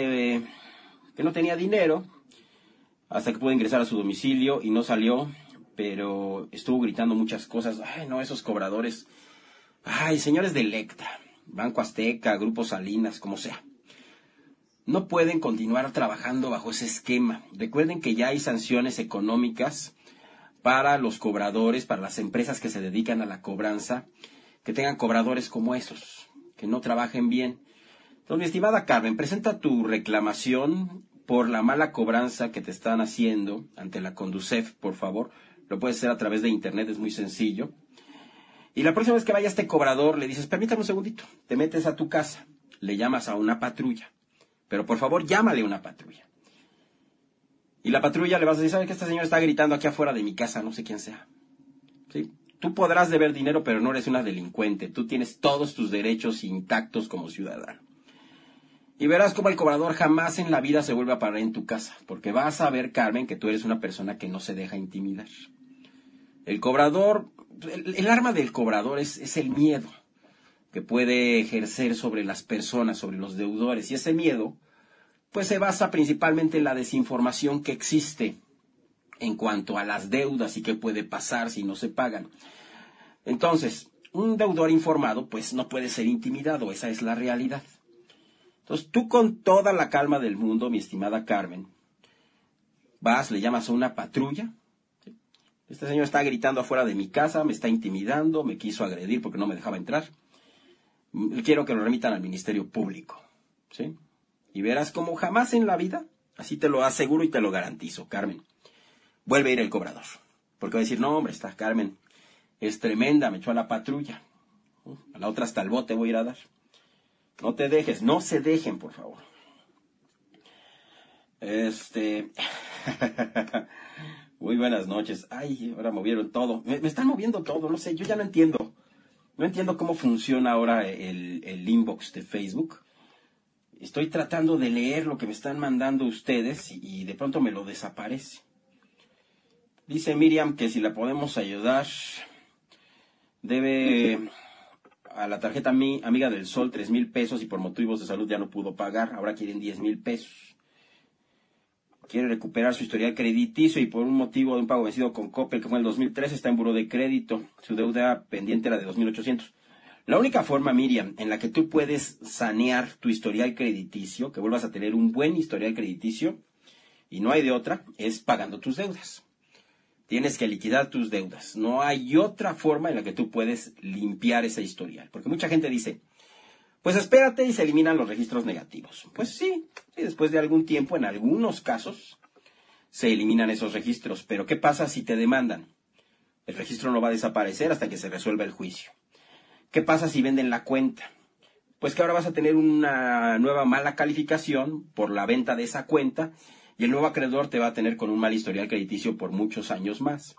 dinero, hasta que pudo ingresar a su domicilio y no salió, pero estuvo gritando muchas cosas. Ay, no, esos cobradores. Ay, señores de Electra, Banco Azteca, Grupo Salinas, como sea. No pueden continuar trabajando bajo ese esquema. Recuerden que ya hay sanciones económicas para los cobradores, para las empresas que se dedican a la cobranza, que tengan cobradores como esos, que no trabajen bien. Entonces, mi estimada Carmen, presenta tu reclamación por la mala cobranza que te están haciendo ante la Conducef, por favor. Lo puedes hacer a través de internet, es muy sencillo. Y la próxima vez que vaya este cobrador, le dices, permítame un segundito, te metes a tu casa, le llamas a una patrulla. Pero por favor, llámale a una patrulla. Y la patrulla le vas a decir, ¿sabes que esta señora está gritando aquí afuera de mi casa? No sé quién sea. ¿Sí? Tú podrás deber dinero, pero no eres una delincuente. Tú tienes todos tus derechos intactos como ciudadano. Y verás cómo el cobrador jamás en la vida se vuelve a parar en tu casa. Porque vas a ver, Carmen, que tú eres una persona que no se deja intimidar. El cobrador, el arma del cobrador es el miedo que puede ejercer sobre las personas, sobre los deudores. Y ese miedo pues se basa principalmente en la desinformación que existe en cuanto a las deudas y qué puede pasar si no se pagan. Entonces, un deudor informado pues no puede ser intimidado, esa es la realidad. Entonces, tú con toda la calma del mundo, mi estimada Carmen, vas, le llamas a una patrulla. Este señor está gritando afuera de mi casa, me está intimidando, me quiso agredir porque no me dejaba entrar. Quiero que lo remitan al Ministerio Público, ¿sí? Y verás como jamás en la vida, así te lo aseguro y te lo garantizo, Carmen, vuelve a ir el cobrador. Porque va a decir, no, hombre, esta Carmen es tremenda, me echó a la patrulla. A la otra hasta el bote voy a ir a dar. No te dejes, no se dejen, por favor. Muy buenas noches. Ay, ahora movieron todo. Me están moviendo todo, no sé, yo ya no entiendo. No entiendo cómo funciona ahora el inbox de Facebook. Estoy tratando de leer lo que me están mandando ustedes y de pronto me lo desaparece. Dice Miriam que si la podemos ayudar, debe a la tarjeta Amiga del Sol 3,000 pesos y por motivos de salud ya no pudo pagar. Ahora quieren 10,000 pesos. Quiere recuperar su historial crediticio y por un motivo de un pago vencido con Coppel que fue en el 2013 está en buró de crédito. Su deuda pendiente era de 2,800. La única forma, Miriam, en la que tú puedes sanear tu historial crediticio, que vuelvas a tener un buen historial crediticio, y no hay de otra, es pagando tus deudas. Tienes que liquidar tus deudas. No hay otra forma en la que tú puedes limpiar ese historial. Porque mucha gente dice, pues espérate y se eliminan los registros negativos. Pues sí, después de algún tiempo, en algunos casos, se eliminan esos registros. Pero ¿qué pasa si te demandan? El registro no va a desaparecer hasta que se resuelva el juicio. ¿Qué pasa si venden la cuenta? Pues que ahora vas a tener una nueva mala calificación por la venta de esa cuenta y el nuevo acreedor te va a tener con un mal historial crediticio por muchos años más.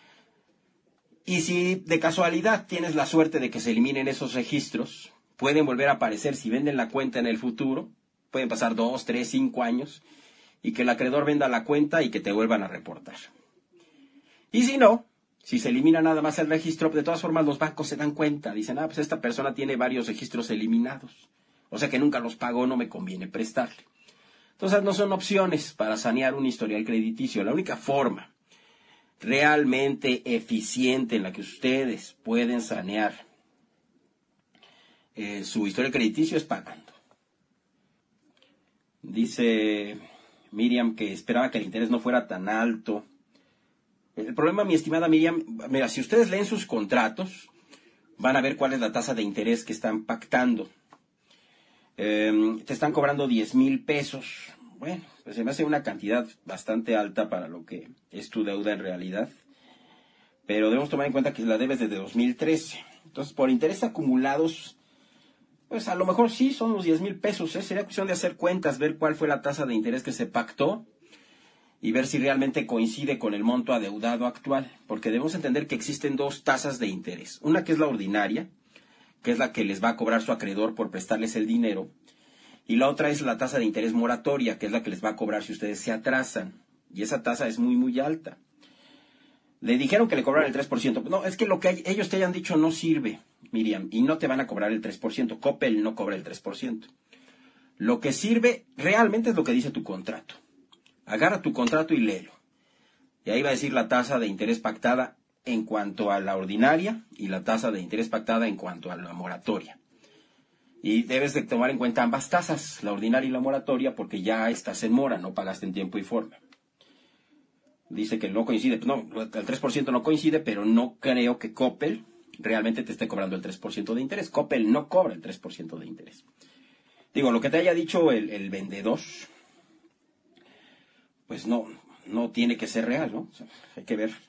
Y si de casualidad tienes la suerte de que se eliminen esos registros, pueden volver a aparecer si venden la cuenta en el futuro, pueden pasar 2, 3, 5 años, y que el acreedor venda la cuenta y que te vuelvan a reportar. Y si no, si se elimina nada más el registro, de todas formas los bancos se dan cuenta, dicen, pues esta persona tiene varios registros eliminados, o sea que nunca los pagó, no me conviene prestarle. Entonces no son opciones para sanear un historial crediticio. La única forma realmente eficiente en la que ustedes pueden sanear su historial crediticio es pagando. Dice Miriam que esperaba que el interés no fuera tan alto. El problema, mi estimada Miriam, mira, si ustedes leen sus contratos, van a ver cuál es la tasa de interés que están pactando. Te están cobrando 10,000 pesos. Bueno, pues se me hace una cantidad bastante alta para lo que es tu deuda en realidad. Pero debemos tomar en cuenta que la debes desde 2013. Entonces, por intereses acumulados, pues a lo mejor sí son los 10,000 pesos. Sería cuestión de hacer cuentas, ver cuál fue la tasa de interés que se pactó y ver si realmente coincide con el monto adeudado actual. Porque debemos entender que existen dos tasas de interés. Una que es la ordinaria, que es la que les va a cobrar su acreedor por prestarles el dinero. Y la otra es la tasa de interés moratoria, que es la que les va a cobrar si ustedes se atrasan. Y esa tasa es muy, muy alta. Le dijeron que le cobraran el 3%. No, es que lo que ellos te hayan dicho no sirve, Miriam, y no te van a cobrar el 3%. Coppel no cobra el 3%. Lo que sirve realmente es lo que dice tu contrato. Agarra tu contrato y léelo. Y ahí va a decir la tasa de interés pactada en cuanto a la ordinaria y la tasa de interés pactada en cuanto a la moratoria. Y debes de tomar en cuenta ambas tasas, la ordinaria y la moratoria, porque ya estás en mora, no pagaste en tiempo y forma. Dice que no coincide. No, el 3% no coincide, pero no creo que Coppel realmente te esté cobrando el 3% de interés. Coppel no cobra el 3% de interés. Digo, lo que te haya dicho el vendedor, pues no tiene que ser real, ¿no? O sea, hay que ver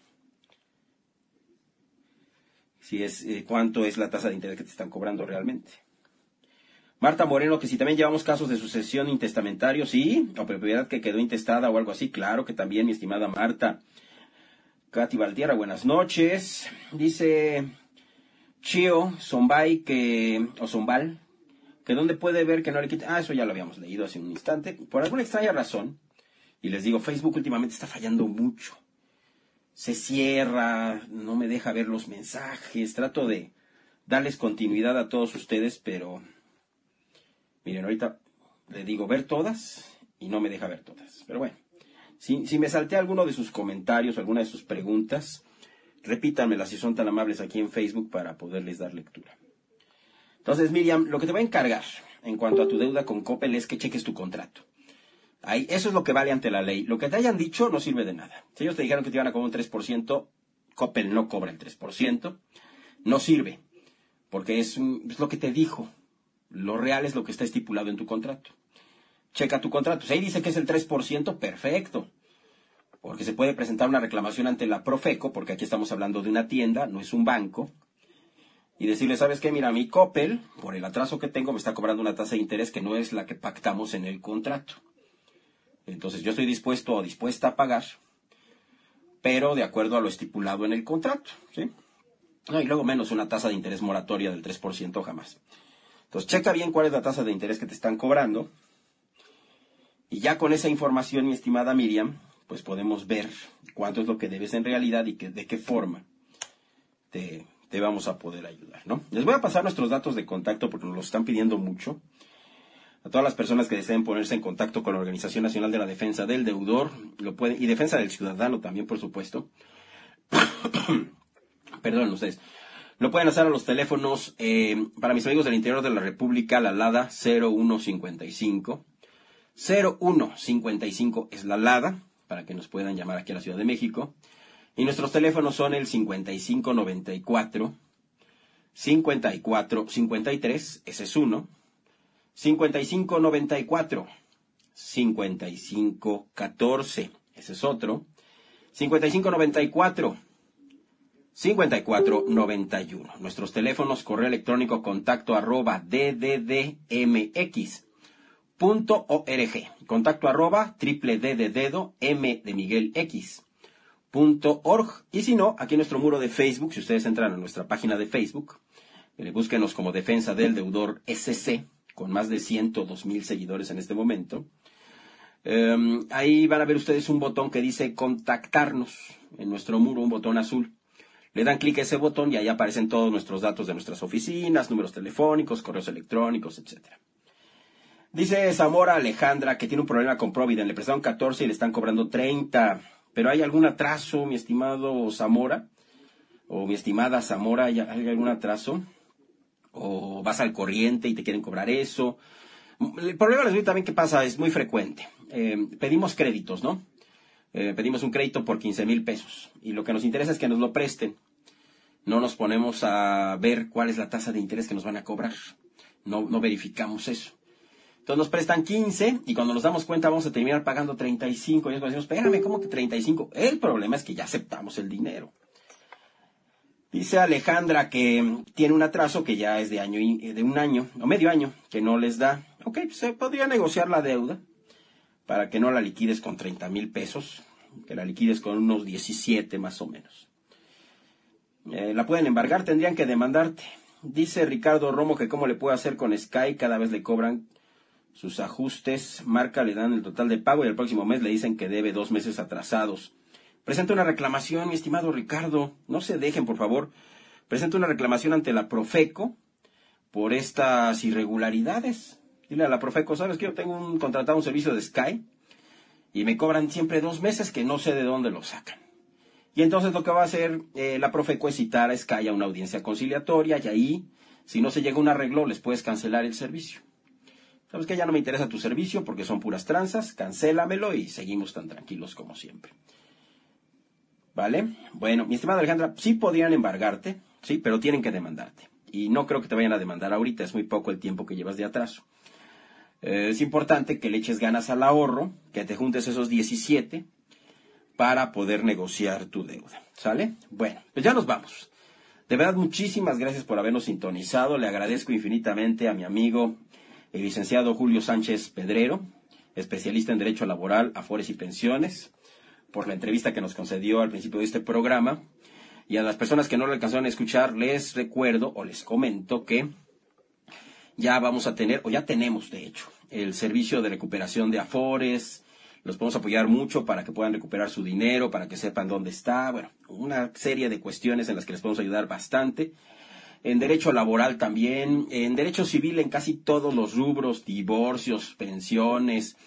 si es cuánto es la tasa de interés que te están cobrando realmente. Marta Moreno, que si también llevamos casos de sucesión intestamentario, sí, o propiedad que quedó intestada o algo así, claro que también, mi estimada Marta. Katy Valtierra, buenas noches. Dice Chio Zombay Zombal, que dónde puede ver que no le quite. Eso ya lo habíamos leído hace un instante. Por alguna extraña razón, y les digo, Facebook últimamente está fallando mucho. Se cierra, no me deja ver los mensajes, trato de darles continuidad a todos ustedes, pero miren, ahorita le digo ver todas y no me deja ver todas. Pero bueno, si me salté alguno de sus comentarios, alguna de sus preguntas, repítanmelas si son tan amables aquí en Facebook para poderles dar lectura. Entonces, Miriam, lo que te voy a encargar en cuanto a tu deuda con Coppel es que cheques tu contrato. Ahí, eso es lo que vale ante la ley. Lo que te hayan dicho no sirve de nada. Si ellos te dijeron que te iban a cobrar un 3%, Coppel no cobra el 3%, no sirve, porque es lo que te dijo. Lo real es lo que está estipulado en tu contrato. Checa tu contrato. Si ahí dice que es el 3%, perfecto. Porque se puede presentar una reclamación ante la Profeco, porque aquí estamos hablando de una tienda, no es un banco. Y decirle, ¿sabes qué? Mira, mi Coppel, por el atraso que tengo, me está cobrando una tasa de interés que no es la que pactamos en el contrato. Entonces yo estoy dispuesto o dispuesta a pagar, pero de acuerdo a lo estipulado en el contrato, ¿sí? No, y luego menos una tasa de interés moratoria del 3% jamás. Entonces, checa bien cuál es la tasa de interés que te están cobrando. Y ya con esa información, mi estimada Miriam, pues podemos ver cuánto es lo que debes en realidad y de qué forma te vamos a poder ayudar, ¿no? Les voy a pasar nuestros datos de contacto porque nos los están pidiendo mucho. A todas las personas que deseen ponerse en contacto con la Organización Nacional de la Defensa del Deudor, y Defensa del Ciudadano también, por supuesto. Perdonen ustedes. Lo pueden hacer a los teléfonos, para mis amigos del interior de la República, la LADA 0155. 0155 es la LADA, para que nos puedan llamar aquí a la Ciudad de México. Y nuestros teléfonos son el 5594, 5453, ese es uno. 5594, 5514, ese es otro. 5594, 5491. Nuestros teléfonos, correo electrónico contacto @ dddmx.org. Contacto @ m de Miguel X.org. Y si no, aquí en nuestro muro de Facebook, si ustedes entran a nuestra página de Facebook, búsquenos como Defensa del Deudor SC, con más de 102,000 seguidores en este momento. Ahí van a ver ustedes un botón que dice contactarnos en nuestro muro, un botón azul. Le dan clic a ese botón y ahí aparecen todos nuestros datos de nuestras oficinas, números telefónicos, correos electrónicos, etc. Dice Zamora Alejandra que tiene un problema con Provident. Le prestaron 14 y le están cobrando 30. ¿Pero hay algún atraso, mi estimado Zamora? O mi estimada Zamora, ¿hay algún atraso? ¿O vas al corriente y te quieren cobrar eso? El problema también que pasa es muy frecuente. Pedimos créditos, ¿no? Pedimos un crédito por 15,000 pesos. Y lo que nos interesa es que nos lo presten. No nos ponemos a ver cuál es la tasa de interés que nos van a cobrar. No verificamos eso. Entonces nos prestan 15 y cuando nos damos cuenta vamos a terminar pagando 35. Y después decimos, espérame, ¿cómo que 35? El problema es que ya aceptamos el dinero. Dice Alejandra que tiene un atraso que ya es de un año o medio año que no les da. Ok, pues se podría negociar la deuda para que no la liquides con 30,000 pesos, que la liquides con unos 17 más o menos. La pueden embargar, tendrían que demandarte. Dice Ricardo Romo que cómo le puede hacer con Sky, cada vez le cobran sus ajustes, marca, le dan el total de pago y el próximo mes le dicen que debe 2 meses atrasados. Presenta una reclamación, mi estimado Ricardo. No se dejen, por favor. Presenta una reclamación ante la Profeco por estas irregularidades. Dile a la Profeco, ¿sabes qué? Yo tengo contratado un servicio de Sky y me cobran siempre 2 meses que no sé de dónde lo sacan. Y entonces lo que va a hacer la Profeco es citar a Sky a una audiencia conciliatoria y ahí, si no se llega a un arreglo, les puedes cancelar el servicio. ¿Sabes qué? Ya no me interesa tu servicio porque son puras tranzas, cancélamelo y seguimos tan tranquilos como siempre. ¿Vale? Bueno, mi estimada Alejandra, sí podrían embargarte, sí, pero tienen que demandarte. Y no creo que te vayan a demandar ahorita, es muy poco el tiempo que llevas de atraso. Es importante que le eches ganas al ahorro, que te juntes esos 17 para poder negociar tu deuda. ¿Sale? Bueno, pues ya nos vamos. De verdad, muchísimas gracias por habernos sintonizado. Le agradezco infinitamente a mi amigo, el licenciado Julio Sánchez Pedrero, especialista en Derecho Laboral, Afores y Pensiones, por la entrevista que nos concedió al principio de este programa. Y a las personas que no lo alcanzaron a escuchar, les recuerdo o les comento que ya vamos a tener, o ya tenemos de hecho, el servicio de recuperación de Afores. Los podemos apoyar mucho para que puedan recuperar su dinero, para que sepan dónde está. Bueno, una serie de cuestiones en las que les podemos ayudar bastante. En derecho laboral también, en derecho civil en casi todos los rubros, divorcios, pensiones,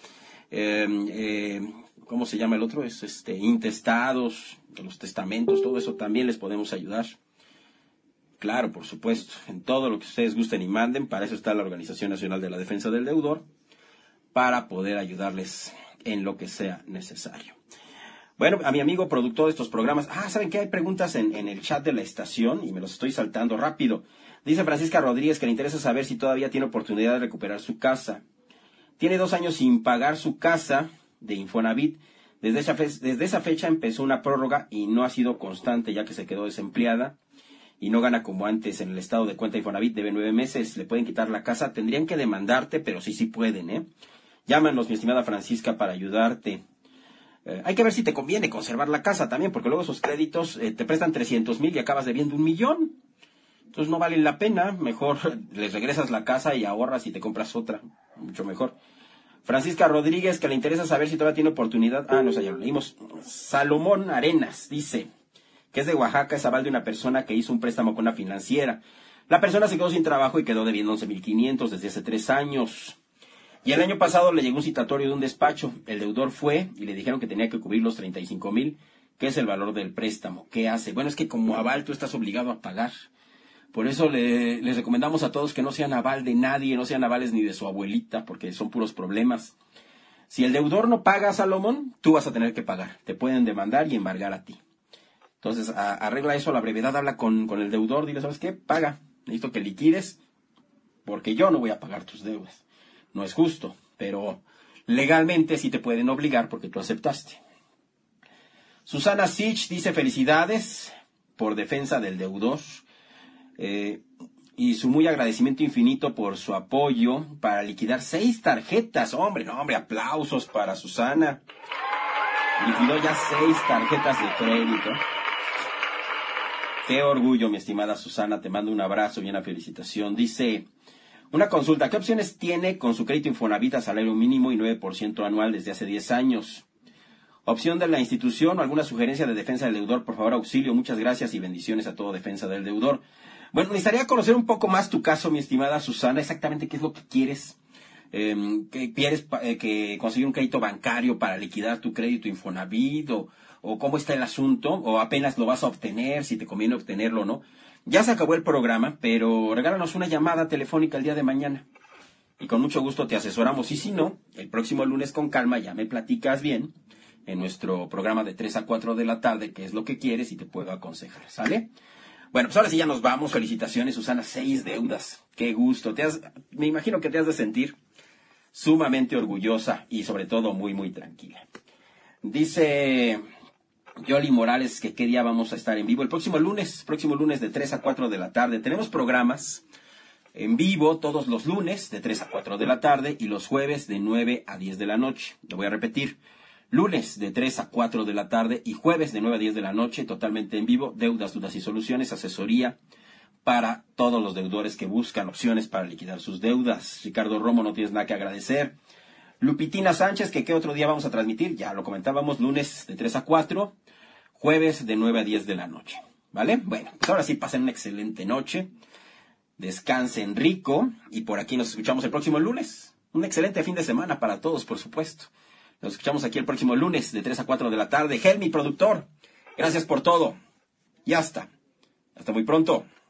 ¿cómo se llama el otro? Es intestados, los testamentos, todo eso también les podemos ayudar. Claro, por supuesto, en todo lo que ustedes gusten y manden, para eso está la Organización Nacional de la Defensa del Deudor, para poder ayudarles en lo que sea necesario. Bueno, a mi amigo productor de estos programas, ¿saben qué? Hay preguntas en el chat de la estación y me los estoy saltando rápido. Dice Francisca Rodríguez que le interesa saber si todavía tiene oportunidad de recuperar su casa. Tiene 2 años sin pagar su casa de Infonavit. Desde esa fecha empezó una prórroga y no ha sido constante ya que se quedó desempleada y no gana como antes en el estado de cuenta Infonavit. Debe 9 meses, le pueden quitar la casa. Tendrían que demandarte, pero sí pueden, ¿eh? Llámanos, mi estimada Francisca, para ayudarte. Hay que ver si te conviene conservar la casa también, porque luego esos créditos te prestan 300,000 y acabas debiendo 1,000,000. Entonces no vale la pena. Mejor les regresas la casa y ahorras y te compras otra. Mucho mejor. Francisca Rodríguez, que le interesa saber si todavía tiene oportunidad. No sé, ya lo leímos. Salomón Arenas dice que es de Oaxaca, es aval de una persona que hizo un préstamo con una financiera. La persona se quedó sin trabajo y quedó debiendo 11,500 desde hace 3 años. Y el año pasado le llegó un citatorio de un despacho. El deudor fue y le dijeron que tenía que cubrir los 35,000, que es el valor del préstamo. ¿Qué hace? Bueno, es que como aval tú estás obligado a pagar. Por eso les recomendamos a todos que no sean aval de nadie, no sean avales ni de su abuelita, porque son puros problemas. Si el deudor no paga, Salomón, tú vas a tener que pagar. Te pueden demandar y embargar a ti. Entonces, arregla eso a la brevedad, habla con el deudor, dile, ¿sabes qué? Paga. Necesito que liquides, porque yo no voy a pagar tus deudas. No es justo, pero legalmente sí te pueden obligar porque tú aceptaste. Susana Sich dice felicidades por defensa del deudor. Y su muy agradecimiento infinito por su apoyo para liquidar 6 tarjetas. Hombre, aplausos para Susana. Liquidó ya 6 tarjetas de crédito. Qué orgullo, mi estimada Susana. Te mando un abrazo y una felicitación. Dice, una consulta. ¿Qué opciones tiene con su crédito Infonavit a salario mínimo y 9% anual desde hace 10 años? Opción de la institución o alguna sugerencia de defensa del deudor. Por favor, auxilio. Muchas gracias y bendiciones a todo defensa del deudor. Bueno, necesitaría conocer un poco más tu caso, mi estimada Susana. Exactamente qué es lo que quieres. ¿Que quieres que conseguir un crédito bancario para liquidar tu crédito Infonavit? ¿O cómo está el asunto? ¿O apenas lo vas a obtener, si te conviene obtenerlo o no? Ya se acabó el programa, pero regálanos una llamada telefónica el día de mañana. Y con mucho gusto te asesoramos. Y si no, el próximo lunes con calma ya me platicas bien en nuestro programa de 3 a 4 de la tarde qué es lo que quieres y te puedo aconsejar. ¿Sale? Bueno, pues ahora sí ya nos vamos. Felicitaciones, Susana. 6 deudas. Qué gusto. Me imagino que te has de sentir sumamente orgullosa y sobre todo muy, muy tranquila. Dice Yoli Morales que qué día vamos a estar en vivo. El próximo lunes de 3 a 4 de la tarde. Tenemos programas en vivo todos los lunes de 3 a 4 de la tarde y los jueves de 9 a 10 de la noche. Lo voy a repetir. Lunes de 3 a 4 de la tarde y jueves de 9 a 10 de la noche, totalmente en vivo. Deudas, dudas y soluciones, asesoría para todos los deudores que buscan opciones para liquidar sus deudas. Ricardo Romo, no tienes nada que agradecer. Lupitina Sánchez, que qué otro día vamos a transmitir, ya lo comentábamos, lunes de 3 a 4, jueves de 9 a 10 de la noche. ¿Vale? Bueno, pues ahora sí pasen una excelente noche. Descansen rico y por aquí nos escuchamos el próximo lunes. Un excelente fin de semana para todos, por supuesto. Nos escuchamos aquí el próximo lunes de 3 a 4 de la tarde. Helmi, productor, gracias por todo. Y hasta muy pronto.